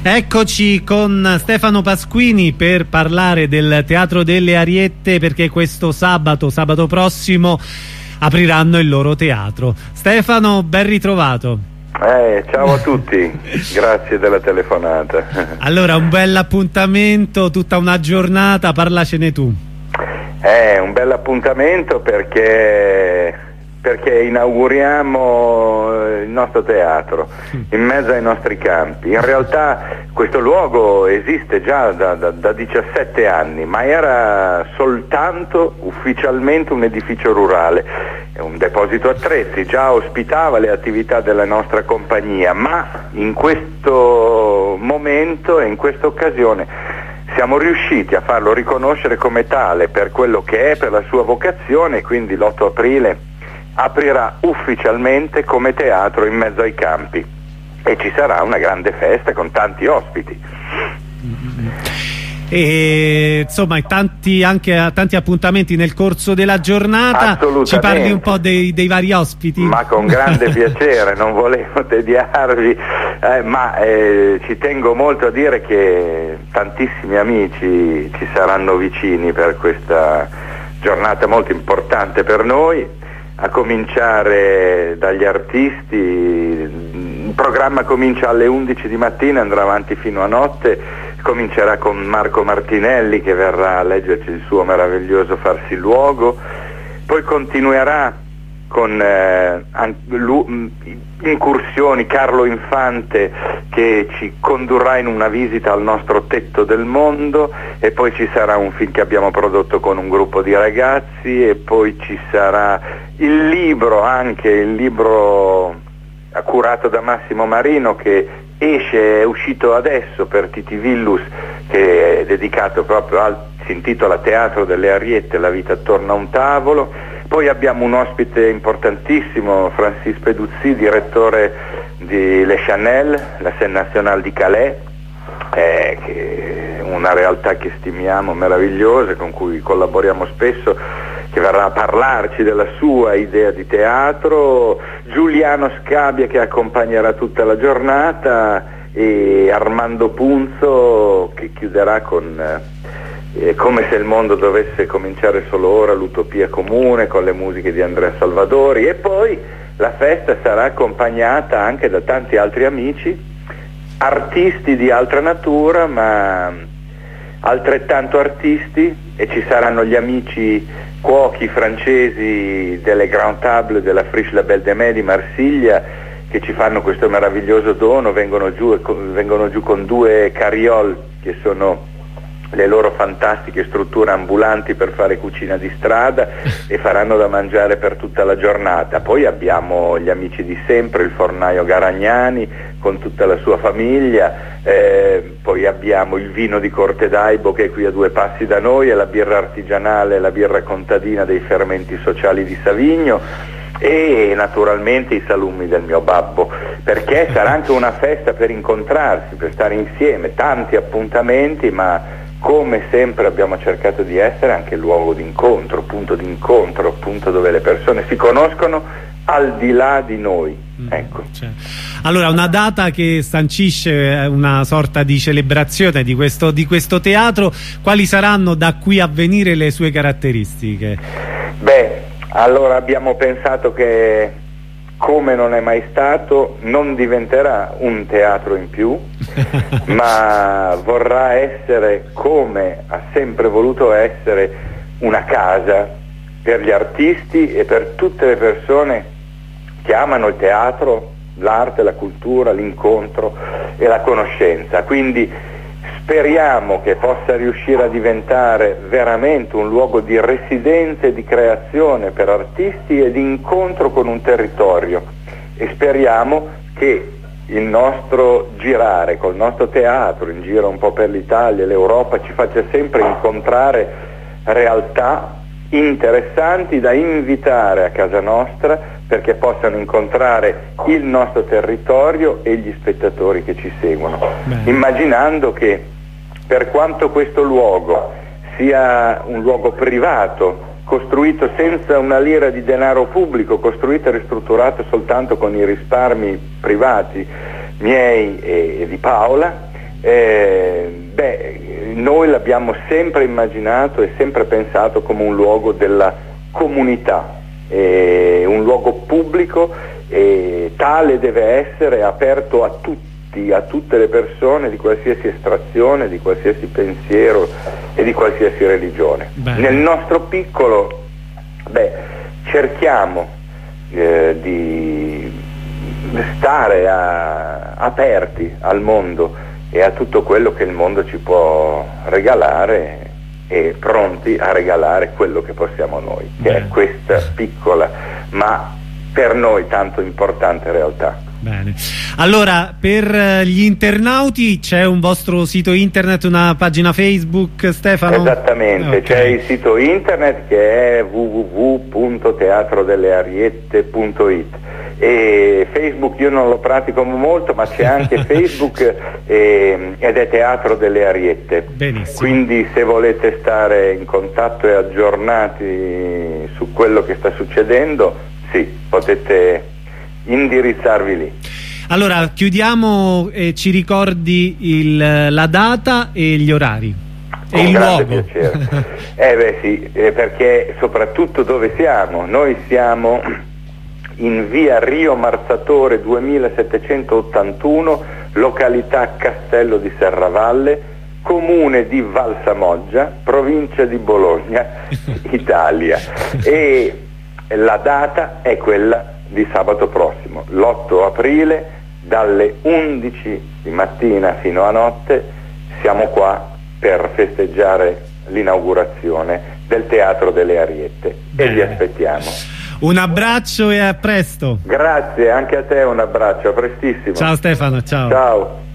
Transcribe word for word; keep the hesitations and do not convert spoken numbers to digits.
Eccoci con Stefano Pasquini per parlare del Teatro delle Ariette, perché questo sabato, sabato prossimo, apriranno il loro teatro. Stefano, ben ritrovato. Eh, ciao a tutti, grazie della telefonata. Allora, un bel appuntamento, tutta una giornata, parlacene tu. È un bel appuntamento perché... perché inauguriamo il nostro teatro in mezzo ai nostri campi. In realtà questo luogo esiste già da, da, da diciassette anni, ma era soltanto ufficialmente un edificio rurale, un deposito attrezzi, già ospitava le attività della nostra compagnia, ma in questo momento e in questa occasione siamo riusciti a farlo riconoscere come tale per quello che è, per la sua vocazione, quindi l'otto aprile aprirà ufficialmente come teatro in mezzo ai campi e ci sarà una grande festa con tanti ospiti. E insomma tanti, anche tanti appuntamenti nel corso della giornata. Ci parli un po' dei, dei vari ospiti? Ma con grande piacere, non volevo tediarvi, eh, ma eh, ci tengo molto a dire che tantissimi amici ci saranno vicini per questa giornata molto importante per noi, a cominciare dagli artisti. Il programma comincia alle undici di mattina, andrà avanti fino a notte, comincerà con Marco Martinelli che verrà a leggerci il suo meraviglioso Farsi luogo, poi continuerà con eh, incursioni Carlo Infante che ci condurrà in una visita al nostro tetto del mondo, e poi ci sarà un film che abbiamo prodotto con un gruppo di ragazzi, e poi ci sarà il libro, anche il libro curato da Massimo Marino che esce, è uscito adesso per Titi Villus, che è dedicato proprio al, si intitola Teatro delle Ariette, la vita attorno a un tavolo. Poi abbiamo un ospite importantissimo, Francis Peduzzi, direttore di Le Chanel, la Scène Nationale di Calais, eh, che è una realtà che stimiamo meravigliosa, con cui collaboriamo spesso, che verrà a parlarci della sua idea di teatro, Giuliano Scabbia che accompagnerà tutta la giornata, e Armando Punzo che chiuderà con eh, Come se il mondo dovesse cominciare solo ora, l'utopia comune, con le musiche di Andrea Salvadori. E poi la festa sarà accompagnata anche da tanti altri amici, artisti di altra natura ma altrettanto artisti, e ci saranno gli amici cuochi francesi delle Grand Table della Friche La Belle de Mai di Marsiglia, che ci fanno questo meraviglioso dono, vengono giù, vengono giù con due carriole che sono le loro fantastiche strutture ambulanti per fare cucina di strada, e faranno da mangiare per tutta la giornata. Poi abbiamo gli amici di sempre, il fornaio Garagnani con tutta la sua famiglia, eh, poi abbiamo il vino di Corte d'Aibo che è qui a due passi da noi, e la birra artigianale, la birra contadina dei fermenti sociali di Savigno, e naturalmente i salumi del mio babbo, perché sarà anche una festa per incontrarsi, per stare insieme, tanti appuntamenti, ma come sempre abbiamo cercato di essere anche luogo di incontro, punto di incontro, punto dove le persone si conoscono al di là di noi. Ecco. Cioè, allora, una data che sancisce una sorta di celebrazione di questo, di questo teatro. Quali saranno da qui a venire le sue caratteristiche? Beh, allora abbiamo pensato che, come non è mai stato, non diventerà un teatro in più, ma vorrà essere, come ha sempre voluto essere, una casa per gli artisti e per tutte le persone che amano il teatro, l'arte, la cultura, l'incontro e la conoscenza. Quindi speriamo che possa riuscire a diventare veramente un luogo di residenza e di creazione per artisti e di incontro con un territorio, e speriamo che il nostro girare col nostro teatro in giro un po' per l'Italia e l'Europa ci faccia sempre incontrare realtà interessanti da invitare a casa nostra, perché possano incontrare il nostro territorio e gli spettatori che ci seguono. Bene. Immaginando che, per quanto questo luogo sia un luogo privato, costruito senza una lira di denaro pubblico, costruito e ristrutturato soltanto con i risparmi privati miei e di Paola, Eh, beh, noi l'abbiamo sempre immaginato e sempre pensato come un luogo della comunità, eh, un luogo pubblico, e tale deve essere, aperto a tutti, a tutte le persone di qualsiasi estrazione, di qualsiasi pensiero e di qualsiasi religione. Bene. Nel nostro piccolo, beh, cerchiamo eh, di stare a, aperti al mondo e a tutto quello che il mondo ci può regalare, e pronti a regalare quello che possiamo noi, che Bene. È questa piccola ma per noi tanto importante realtà. Bene, allora per gli internauti c'è un vostro sito internet, una pagina Facebook, Stefano? Esattamente, okay. C'è il sito internet che è w w w punto teatro delle ariette punto it, e Facebook io non lo pratico molto, ma c'è anche Facebook e, ed è Teatro delle Ariette. Benissimo. Quindi se volete stare in contatto e aggiornati su quello che sta succedendo, sì, potete indirizzarvi lì. Allora chiudiamo e ci ricordi il, la data e gli orari e il luogo. Piacere. eh beh sì, eh, perché soprattutto dove siamo? Noi siamo in via Rio Marzatore duemilasettecentottantuno, località Castello di Serravalle, comune di Valsamoggia, provincia di Bologna, Italia. E la data è quella di sabato prossimo, l'otto aprile, dalle undici di mattina fino a notte siamo qua per festeggiare l'inaugurazione del Teatro delle Ariette. Bene. E vi aspettiamo. Un abbraccio e a presto. Grazie, anche a te un abbraccio, a prestissimo. Ciao Stefano, ciao. Ciao.